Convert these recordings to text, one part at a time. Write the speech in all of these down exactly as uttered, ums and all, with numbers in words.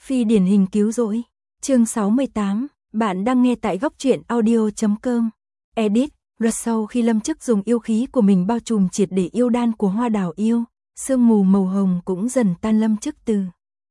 Phi điển hình cứu rỗi. Chương sáu mươi tám, bạn đang nghe tại góc truyện audio chấm com. Edit, luật sau khi Lâm Chức dùng yêu khí của mình bao trùm triệt để yêu đan của Hoa Đào yêu, sương mù màu hồng cũng dần tan. Lâm Chức từ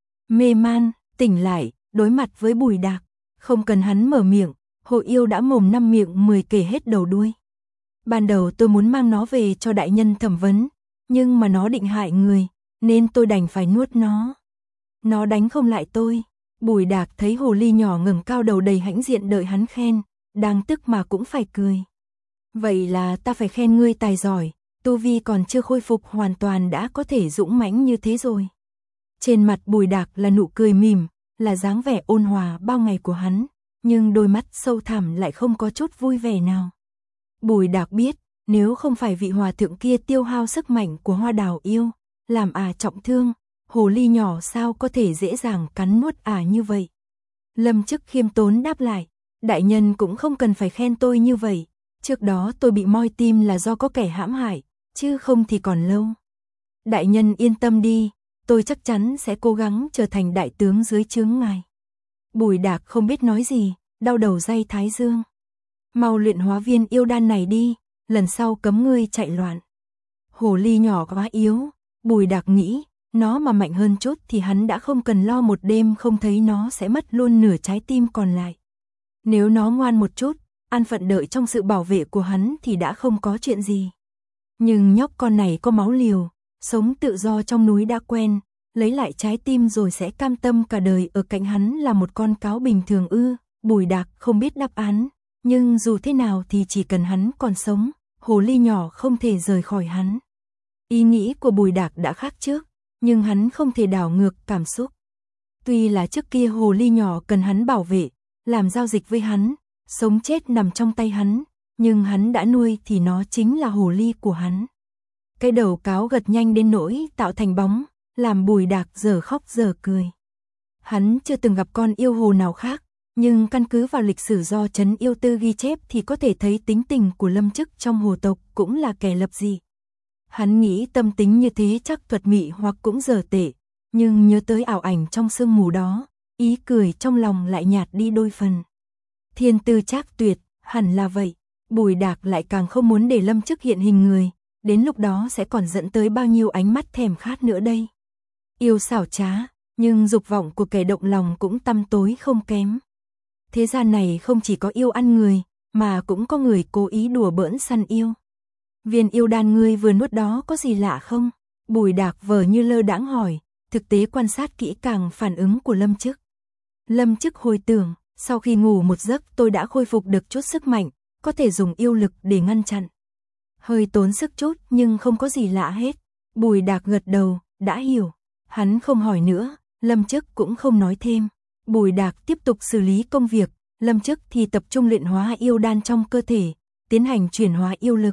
mê man, tỉnh lại, đối mặt với Bùi Đạc, không cần hắn mở miệng, Hồ Yêu đã mồm năm miệng mười kể hết đầu đuôi. Ban đầu tôi muốn mang nó về cho đại nhân thẩm vấn, nhưng mà nó định hại người, nên tôi đành phải nuốt nó. Nó đánh không lại tôi. Bùi Đạc thấy hồ ly nhỏ ngẩng cao đầu đầy hãnh diện đợi hắn khen, đang tức mà cũng phải cười. Vậy là ta phải khen ngươi tài giỏi, tu vi còn chưa khôi phục hoàn toàn đã có thể dũng mãnh như thế rồi. Trên mặt Bùi Đạc là nụ cười mỉm, là dáng vẻ ôn hòa bao ngày của hắn, nhưng đôi mắt sâu thẳm lại không có chút vui vẻ nào. Bùi Đạc biết, nếu không phải vị hòa thượng kia tiêu hao sức mạnh của Hoa Đào yêu, làm ả trọng thương, hồ ly nhỏ sao có thể dễ dàng cắn nuốt ả như vậy. Lâm Chức khiêm tốn đáp lại, đại nhân cũng không cần phải khen tôi như vậy, trước đó tôi bị moi tim là do có kẻ hãm hại, chứ không thì còn lâu. Đại nhân yên tâm đi, tôi chắc chắn sẽ cố gắng trở thành đại tướng dưới trướng ngài. Bùi Đạc không biết nói gì, đau đầu day thái dương. Mau luyện hóa viên yêu đan này đi, lần sau cấm ngươi chạy loạn. Hồ ly nhỏ quá yếu, Bùi Đạc nghĩ, nó mà mạnh hơn chút thì hắn đã không cần lo một đêm không thấy nó sẽ mất luôn nửa trái tim còn lại. Nếu nó ngoan một chút, an phận đợi trong sự bảo vệ của hắn thì đã không có chuyện gì. Nhưng nhóc con này có máu liều, sống tự do trong núi đã quen, lấy lại trái tim rồi sẽ cam tâm cả đời ở cạnh hắn là một con cáo bình thường ư? Bùi Đạc không biết đáp án, nhưng dù thế nào thì chỉ cần hắn còn sống, hồ ly nhỏ không thể rời khỏi hắn. Ý nghĩ của Bùi Đạc đã khác trước, nhưng hắn không thể đảo ngược cảm xúc. Tuy là trước kia hồ ly nhỏ cần hắn bảo vệ, làm giao dịch với hắn, sống chết nằm trong tay hắn, nhưng hắn đã nuôi thì nó chính là hồ ly của hắn. Cái đầu cáo gật nhanh đến nỗi tạo thành bóng, làm Bùi Đạc giờ khóc giờ cười. Hắn chưa từng gặp con yêu hồ nào khác, nhưng căn cứ vào lịch sử do Trấn Yêu Tư ghi chép thì có thể thấy tính tình của Lâm Chức trong hồ tộc cũng là kẻ lập dị. Hắn nghĩ tâm tính như thế chắc thuật mị hoặc cũng dở tệ, nhưng nhớ tới ảo ảnh trong sương mù đó, ý cười trong lòng lại nhạt đi đôi phần. Thiên tư trác tuyệt, hẳn là vậy, Bùi Đạc lại càng không muốn để Lâm Chức hiện hình người, đến lúc đó sẽ còn dẫn tới bao nhiêu ánh mắt thèm khát nữa đây. Yêu xảo trá, nhưng dục vọng của kẻ động lòng cũng tăm tối không kém. Thế gian này không chỉ có yêu ăn người, mà cũng có người cố ý đùa bỡn săn yêu. Viên yêu đan ngươi vừa nuốt đó có gì lạ không? Bùi Đạc vờ như lơ đãng hỏi, thực tế quan sát kỹ càng phản ứng của Lâm Chức. Lâm Chức hồi tưởng, sau khi ngủ một giấc tôi đã khôi phục được chút sức mạnh, có thể dùng yêu lực để ngăn chặn. Hơi tốn sức chút nhưng không có gì lạ hết. Bùi Đạc gật đầu, đã hiểu. Hắn không hỏi nữa, Lâm Chức cũng không nói thêm. Bùi Đạc tiếp tục xử lý công việc, Lâm Chức thì tập trung luyện hóa yêu đan trong cơ thể, tiến hành chuyển hóa yêu lực.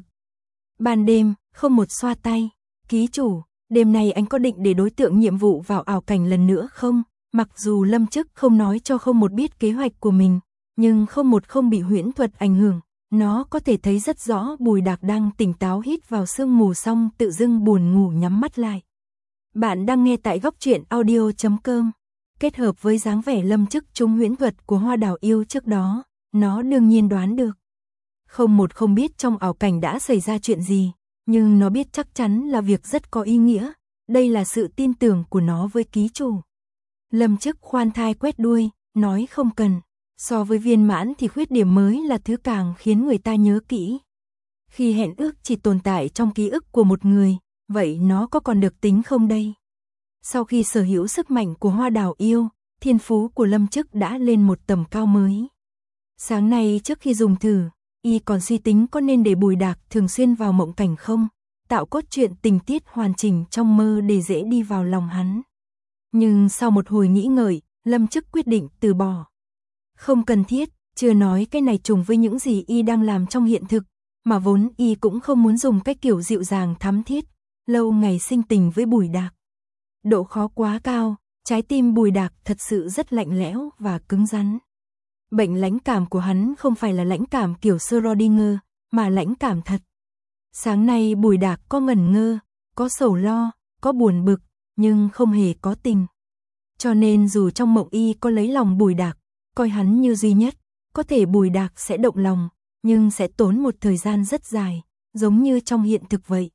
Ban đêm, không một xoa tay, ký chủ, đêm nay anh có định để đối tượng nhiệm vụ vào ảo cảnh lần nữa không? Mặc dù Lâm Chức không nói cho không một biết kế hoạch của mình, nhưng không một không bị huyễn thuật ảnh hưởng, nó có thể thấy rất rõ Bùi Đạc đang tỉnh táo hít vào sương mù xong tự dưng buồn ngủ nhắm mắt lại. Bạn đang nghe tại góc truyện audio chấm com. Kết hợp với dáng vẻ Lâm Chức trúng huyễn thuật của Hoa Đào yêu trước đó, nó đương nhiên đoán được. Không một không biết trong ảo cảnh đã xảy ra chuyện gì, nhưng nó biết chắc chắn là việc rất có ý nghĩa, đây là sự tin tưởng của nó với ký chủ. Lâm Chức khoan thai quét đuôi, nói không cần, so với viên mãn thì khuyết điểm mới là thứ càng khiến người ta nhớ kỹ. Khi hẹn ước chỉ tồn tại trong ký ức của một người, vậy nó có còn được tính không đây? Sau khi sở hữu sức mạnh của Hoa Đào yêu, thiên phú của Lâm Chức đã lên một tầm cao mới. Sáng nay trước khi dùng thử, y còn suy tính có nên để Bùi Đạc thường xuyên vào mộng cảnh không, tạo cốt truyện tình tiết hoàn chỉnh trong mơ để dễ đi vào lòng hắn. Nhưng sau một hồi nghĩ ngợi, Lâm Chức quyết định từ bỏ. Không cần thiết, chưa nói cái này trùng với những gì y đang làm trong hiện thực, mà vốn y cũng không muốn dùng cái kiểu dịu dàng thắm thiết, lâu ngày sinh tình với Bùi Đạc. Độ khó quá cao, trái tim Bùi Đạc thật sự rất lạnh lẽo và cứng rắn. Bệnh lãnh cảm của hắn không phải là lãnh cảm kiểu Schrödinger, mà lãnh cảm thật. Sáng nay Bùi Đạc có ngẩn ngơ, có sầu lo, có buồn bực, nhưng không hề có tình. Cho nên dù trong mộng y có lấy lòng Bùi Đạc, coi hắn như duy nhất, có thể Bùi Đạc sẽ động lòng, nhưng sẽ tốn một thời gian rất dài, giống như trong hiện thực vậy.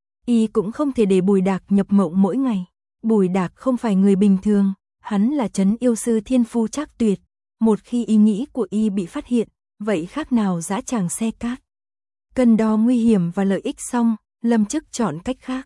Y cũng không thể để Bùi Đạc nhập mộng mỗi ngày. Bùi Đạc không phải người bình thường, hắn là trấn yêu sư thiên phu trác tuyệt. Một khi ý nghĩ của y bị phát hiện, vậy khác nào dã tràng xe cát. Cân đo nguy hiểm và lợi ích xong, Lâm Chức chọn cách khác.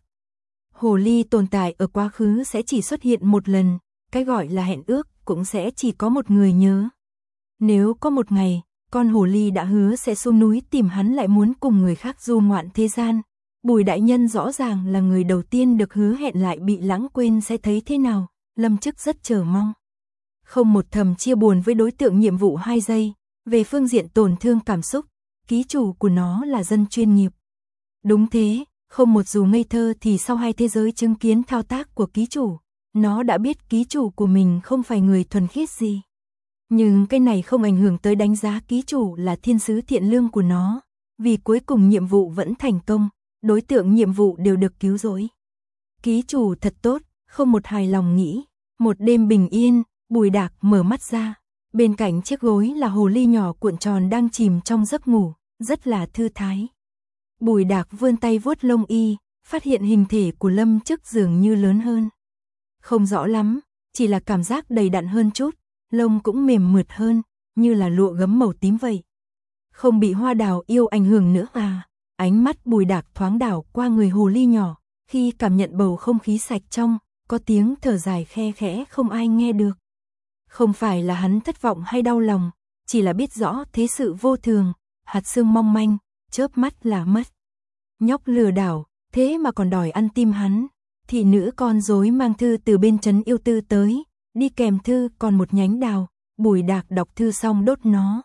Hồ ly tồn tại ở quá khứ sẽ chỉ xuất hiện một lần, cái gọi là hẹn ước cũng sẽ chỉ có một người nhớ. Nếu có một ngày, con hồ ly đã hứa sẽ xuống núi tìm hắn lại muốn cùng người khác du ngoạn thế gian, Bùi đại nhân rõ ràng là người đầu tiên được hứa hẹn lại bị lãng quên sẽ thấy thế nào, Lâm Chức rất chờ mong. Không một thầm chia buồn với đối tượng nhiệm vụ hai giây, về phương diện tổn thương cảm xúc, ký chủ của nó là dân chuyên nghiệp. Đúng thế, không một dù ngây thơ thì sau hai thế giới chứng kiến thao tác của ký chủ, nó đã biết ký chủ của mình không phải người thuần khiết gì. Nhưng cái này không ảnh hưởng tới đánh giá ký chủ là thiên sứ thiện lương của nó, vì cuối cùng nhiệm vụ vẫn thành công, đối tượng nhiệm vụ đều được cứu rỗi. Ký chủ thật tốt, không một hài lòng nghĩ. Một đêm bình yên, Bùi Đạc mở mắt ra, bên cạnh chiếc gối là hồ ly nhỏ cuộn tròn đang chìm trong giấc ngủ, rất là thư thái. Bùi Đạc vươn tay vuốt lông y, phát hiện hình thể của Lâm Chức dường như lớn hơn. Không rõ lắm, chỉ là cảm giác đầy đặn hơn chút, lông cũng mềm mượt hơn, như là lụa gấm màu tím vậy. Không bị hoa đào yêu ảnh hưởng nữa à? Ánh mắt Bùi Đạc thoáng đảo qua người hồ ly nhỏ, khi cảm nhận bầu không khí sạch trong, có tiếng thở dài khe khẽ không ai nghe được. Không phải là hắn thất vọng hay đau lòng, chỉ là biết rõ thế sự vô thường, hạt xương mong manh, chớp mắt là mất. Nhóc lừa đảo, thế mà còn đòi ăn tim hắn. Thị nữ con rối mang thư từ bên trấn yêu tư tới, đi kèm thư còn một nhánh đào, Bùi Đạc đọc thư xong đốt nó.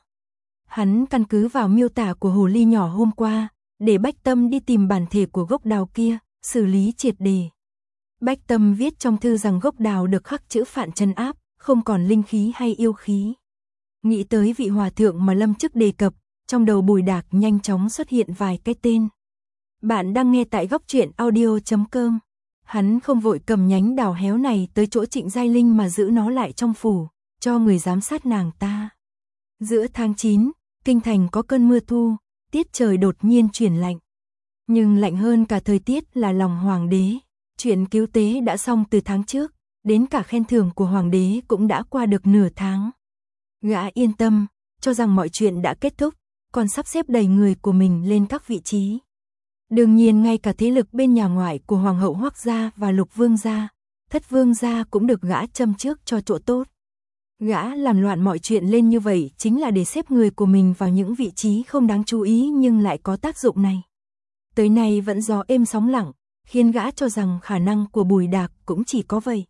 Hắn căn cứ vào miêu tả của hồ ly nhỏ hôm qua, để Bách Tâm đi tìm bản thể của gốc đào kia, xử lý triệt đề. Bách Tâm viết trong thư rằng gốc đào được khắc chữ phạn trấn áp, không còn linh khí hay yêu khí. Nghĩ tới vị hòa thượng mà Lâm Chức đề cập, trong đầu Bùi Đạc nhanh chóng xuất hiện vài cái tên. Bạn đang nghe tại góc truyện audio chấm com. Hắn không vội cầm nhánh đào héo này tới chỗ Trịnh Giai Linh mà giữ nó lại trong phủ, cho người giám sát nàng ta. Giữa tháng chín, kinh thành có cơn mưa thu, tiết trời đột nhiên chuyển lạnh. Nhưng lạnh hơn cả thời tiết là lòng hoàng đế. Chuyện cứu tế đã xong từ tháng trước, đến cả khen thưởng của hoàng đế cũng đã qua được nửa tháng. Gã yên tâm, cho rằng mọi chuyện đã kết thúc, còn sắp xếp đầy người của mình lên các vị trí. Đương nhiên ngay cả thế lực bên nhà ngoại của Hoàng hậu Hoắc gia và Lục Vương gia, Thất Vương gia cũng được gã châm trước cho chỗ tốt. Gã làm loạn mọi chuyện lên như vậy chính là để xếp người của mình vào những vị trí không đáng chú ý nhưng lại có tác dụng này. Tới nay vẫn gió êm sóng lặng, khiến gã cho rằng khả năng của Bùi Đạc cũng chỉ có vậy.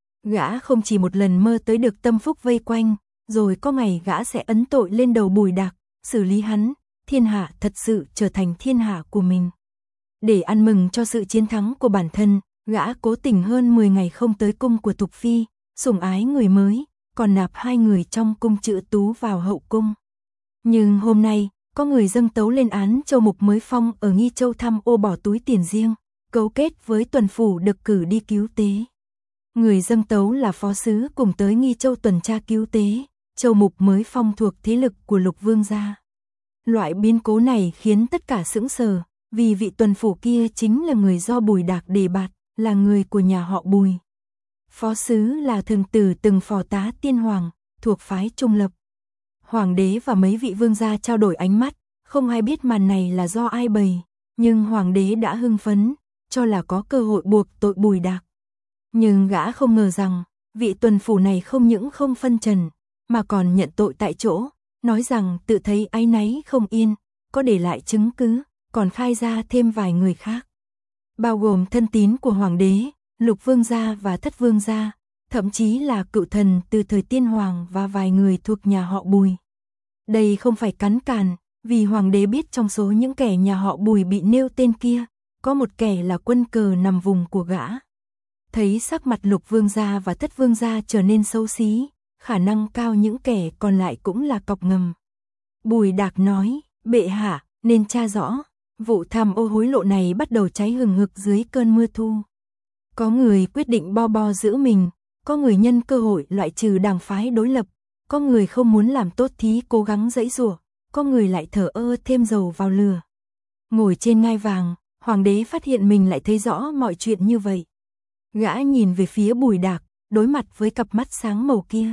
Gã không chỉ một lần mơ tới được tâm phúc vây quanh, rồi có ngày gã sẽ ấn tội lên đầu Bùi Đạc, xử lý hắn, thiên hạ thật sự trở thành thiên hạ của mình. Để ăn mừng cho sự chiến thắng của bản thân, gã cố tình hơn mười ngày không tới cung của Thục Phi, sủng ái người mới, còn nạp hai người trong cung Trự Tú vào hậu cung. Nhưng hôm nay, có người dâng tấu lên án Châu Mục mới phong ở Nghi Châu thăm ô bỏ túi tiền riêng, cấu kết với tuần phủ được cử đi cứu tế. Người dâng tấu là phó sứ cùng tới Nghi Châu tuần tra cứu tế, Châu Mục mới phong thuộc thế lực của Lục Vương gia. Loại biến cố này khiến tất cả sững sờ, vì vị tuần phủ kia chính là người do Bùi Đạc đề bạt, là người của nhà họ Bùi. Phó sứ là thường tử từng phò tá tiên hoàng, thuộc phái trung lập. Hoàng đế và mấy vị vương gia trao đổi ánh mắt, không ai biết màn này là do ai bày, nhưng hoàng đế đã hưng phấn, cho là có cơ hội buộc tội Bùi Đạc. Nhưng gã không ngờ rằng, vị tuần phủ này không những không phân trần, mà còn nhận tội tại chỗ, nói rằng tự thấy áy náy không yên, có để lại chứng cứ, còn khai ra thêm vài người khác. Bao gồm thân tín của hoàng đế, Lục Vương gia và Thất Vương gia, thậm chí là cựu thần từ thời tiên hoàng và vài người thuộc nhà họ Bùi. Đây không phải cắn càn, vì hoàng đế biết trong số những kẻ nhà họ Bùi bị nêu tên kia, có một kẻ là quân cờ nằm vùng của gã. Thấy sắc mặt Lục Vương gia và Thất Vương gia trở nên xấu xí, khả năng cao những kẻ còn lại cũng là cọc ngầm. Bùi Đạc nói, bệ hạ, nên tra rõ, vụ tham ô hối lộ này bắt đầu cháy hừng hực dưới cơn mưa thu. Có người quyết định bo bo giữ mình, có người nhân cơ hội loại trừ đảng phái đối lập, có người không muốn làm tốt thí cố gắng giãy giụa, có người lại thờ ơ thêm dầu vào lửa. Ngồi trên ngai vàng, hoàng đế phát hiện mình lại thấy rõ mọi chuyện như vậy. Gã nhìn về phía Bùi Đạc, đối mặt với cặp mắt sáng màu kia.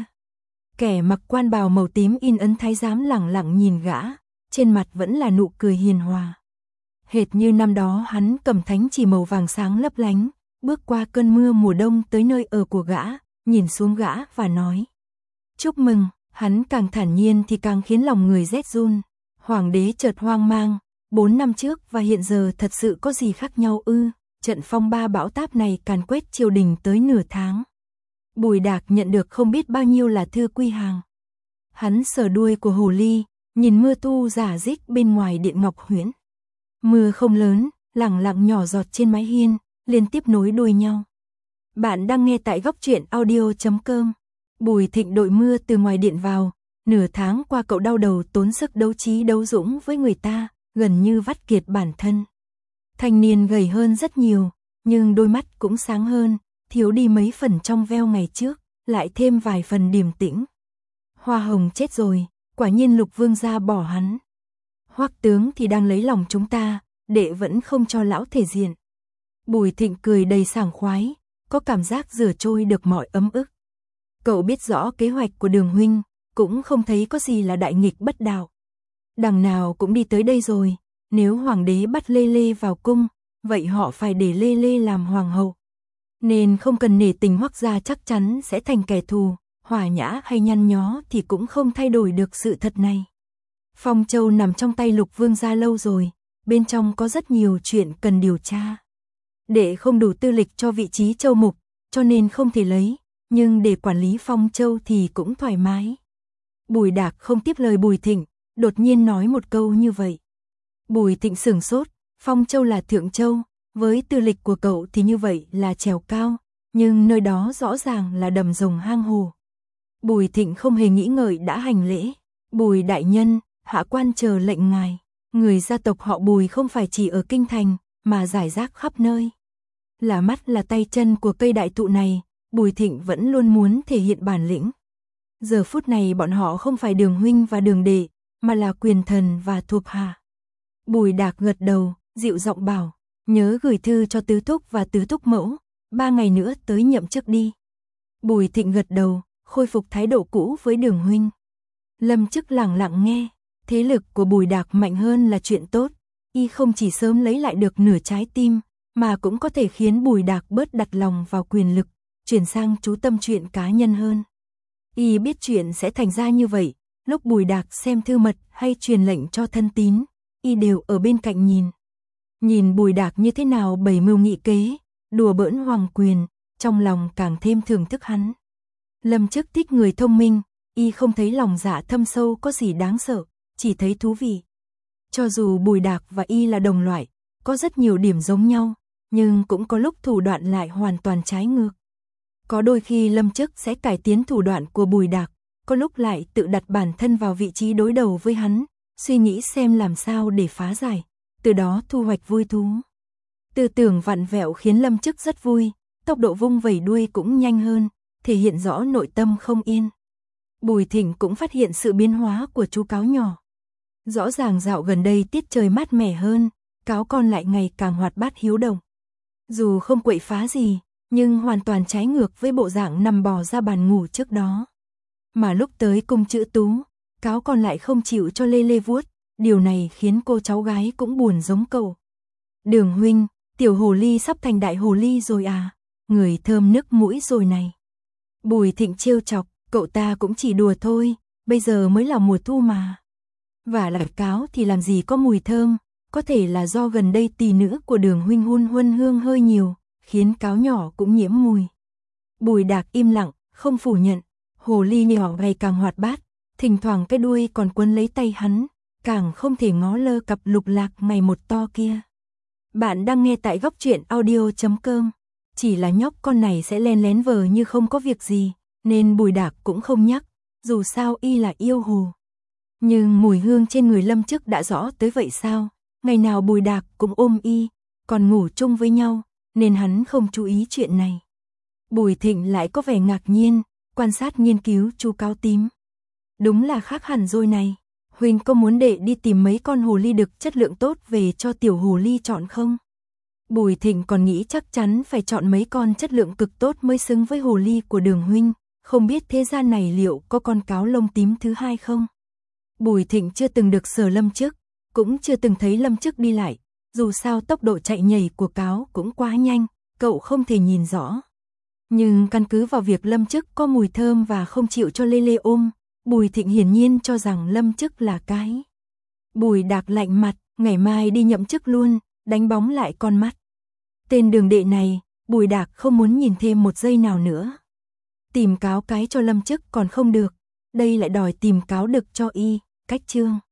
Kẻ mặc quan bào màu tím in ấn thái giám lẳng lặng nhìn gã, trên mặt vẫn là nụ cười hiền hòa. Hệt như năm đó hắn cầm thánh chỉ màu vàng sáng lấp lánh, bước qua cơn mưa mùa đông tới nơi ở của gã, nhìn xuống gã và nói. Chúc mừng, hắn càng thản nhiên thì càng khiến lòng người rét run. Hoàng đế chợt hoang mang, bốn năm trước và hiện giờ thật sự có gì khác nhau ư? Trận phong ba bão táp này càn quét triều đình tới nửa tháng. Bùi Đạc nhận được không biết bao nhiêu là thư quy hàng. Hắn sờ đuôi của hồ ly, nhìn mưa tu rả rích bên ngoài điện Ngọc Huyễn. Mưa không lớn, lẳng lặng nhỏ giọt trên mái hiên, liên tiếp nối đuôi nhau. Bạn đang nghe tại góc truyện audio chấm com. Bùi Thịnh đội mưa từ ngoài điện vào, nửa tháng qua cậu đau đầu tốn sức đấu trí đấu dũng với người ta, gần như vắt kiệt bản thân. Thanh niên gầy hơn rất nhiều, nhưng đôi mắt cũng sáng hơn, thiếu đi mấy phần trong veo ngày trước, lại thêm vài phần điềm tĩnh. Hoa Hồng chết rồi, quả nhiên Lục Vương gia bỏ hắn. Hoắc tướng thì đang lấy lòng chúng ta, đệ vẫn không cho lão thể diện. Bùi Thịnh cười đầy sảng khoái, có cảm giác rửa trôi được mọi ấm ức. Cậu biết rõ kế hoạch của Đường huynh, cũng không thấy có gì là đại nghịch bất đạo. Đằng nào cũng đi tới đây rồi, nếu hoàng đế bắt Lê Lê vào cung, vậy họ phải để Lê Lê làm hoàng hậu. Nên không cần nể tình Hoắc gia chắc chắn sẽ thành kẻ thù, hòa nhã hay nhăn nhó thì cũng không thay đổi được sự thật này. Phong Châu nằm trong tay Lục Vương gia lâu rồi, bên trong có rất nhiều chuyện cần điều tra. Đệ không đủ tư lịch cho vị trí châu mục, cho nên không thể lấy, nhưng để quản lý Phong Châu thì cũng thoải mái. Bùi Đạc không tiếp lời Bùi Thịnh, đột nhiên nói một câu như vậy. Bùi Thịnh sửng sốt, Phong Châu là Thượng Châu, với tư lịch của cậu thì như vậy là trèo cao, nhưng nơi đó rõ ràng là đầm rồng hang hồ. Bùi Thịnh không hề nghĩ ngợi đã hành lễ. Bùi đại nhân, hạ quan chờ lệnh ngài. Người gia tộc họ Bùi không phải chỉ ở kinh thành, mà rải rác khắp nơi. Là mắt là tay chân của cây đại thụ này, Bùi Thịnh vẫn luôn muốn thể hiện bản lĩnh. Giờ phút này bọn họ không phải Đường huynh và Đường đệ, mà là quyền thần và thuộc hạ. Bùi Đạc gật đầu, dịu giọng bảo, nhớ gửi thư cho tứ thúc và tứ thúc mẫu, ba ngày nữa tới nhậm chức đi. Bùi Thịnh gật đầu, khôi phục thái độ cũ với Đường huynh. Lâm Chức lặng lặng nghe, thế lực của Bùi Đạc mạnh hơn là chuyện tốt, y không chỉ sớm lấy lại được nửa trái tim, mà cũng có thể khiến Bùi Đạc bớt đặt lòng vào quyền lực, chuyển sang chú tâm chuyện cá nhân hơn. Y biết chuyện sẽ thành ra như vậy, lúc Bùi Đạc xem thư mật hay truyền lệnh cho thân tín, y đều ở bên cạnh nhìn. Nhìn Bùi Đạc như thế nào bày mưu nghị kế, đùa bỡn hoàng quyền, trong lòng càng thêm thưởng thức hắn. Lâm Chức thích người thông minh, y không thấy lòng dạ thâm sâu có gì đáng sợ, chỉ thấy thú vị. Cho dù Bùi Đạc và y là đồng loại, có rất nhiều điểm giống nhau, nhưng cũng có lúc thủ đoạn lại hoàn toàn trái ngược. Có đôi khi Lâm Chức sẽ cải tiến thủ đoạn của Bùi Đạc, có lúc lại tự đặt bản thân vào vị trí đối đầu với hắn, suy nghĩ xem làm sao để phá giải, từ đó thu hoạch vui thú. Tư tưởng vặn vẹo khiến Lâm Chức rất vui, tốc độ vung vẩy đuôi cũng nhanh hơn, thể hiện rõ nội tâm không yên. Bùi Thịnh cũng phát hiện sự biến hóa của chú cáo nhỏ. Rõ ràng dạo gần đây tiết trời mát mẻ hơn, cáo con lại ngày càng hoạt bát hiếu động. Dù không quậy phá gì, nhưng hoàn toàn trái ngược với bộ dạng nằm bò ra bàn ngủ trước đó. Mà lúc tới cung chữ Tú, cáo còn lại không chịu cho Lê Lê vuốt, điều này khiến cô cháu gái cũng buồn giống cậu. Đường huynh, tiểu hồ ly sắp thành đại hồ ly rồi à, người thơm nức mũi rồi này. Bùi Thịnh trêu chọc, cậu ta cũng chỉ đùa thôi, bây giờ mới là mùa thu mà. Và lại cáo thì làm gì có mùi thơm, có thể là do gần đây tỳ nữ của Đường huynh hun huân hương hơi nhiều, khiến cáo nhỏ cũng nhiễm mùi. Bùi Đạc im lặng, không phủ nhận, hồ ly nhỏ ngày càng hoạt bát, thỉnh thoảng cái đuôi còn quấn lấy tay hắn, càng không thể ngó lơ cặp lục lạc ngày một to kia. Bạn đang nghe tại góc truyện audio chấm com. Chỉ là nhóc con này sẽ len lén vờ như không có việc gì, nên Bùi Đạc cũng không nhắc, dù sao y là yêu hồ. Nhưng mùi hương trên người Lâm Chức đã rõ tới vậy sao, ngày nào Bùi Đạc cũng ôm y, còn ngủ chung với nhau, nên hắn không chú ý chuyện này. Bùi Thịnh lại có vẻ ngạc nhiên, quan sát nghiên cứu chú cáo tím. Đúng là khác hẳn rồi này. Huynh có muốn đệ đi tìm mấy con hồ ly đực chất lượng tốt về cho tiểu hồ ly chọn không? Bùi Thịnh còn nghĩ chắc chắn phải chọn mấy con chất lượng cực tốt mới xứng với hồ ly của Đường huynh, không biết thế gian này liệu có con cáo lông tím thứ hai không? Bùi Thịnh chưa từng được sờ Lâm Chức, cũng chưa từng thấy Lâm Chức đi lại, dù sao tốc độ chạy nhảy của cáo cũng quá nhanh, cậu không thể nhìn rõ. Nhưng căn cứ vào việc Lâm Chức có mùi thơm và không chịu cho Lê Lê ôm, Bùi Thịnh hiển nhiên cho rằng Lâm Chức là cái. Bùi Đạc lạnh mặt, ngày mai đi nhậm chức luôn, đánh bóng lại con mắt. Tên Đường đệ này, Bùi Đạc không muốn nhìn thêm một giây nào nữa. Tìm cáo cái cho Lâm Chức còn không được, đây lại đòi tìm cáo đực cho y, cách chương.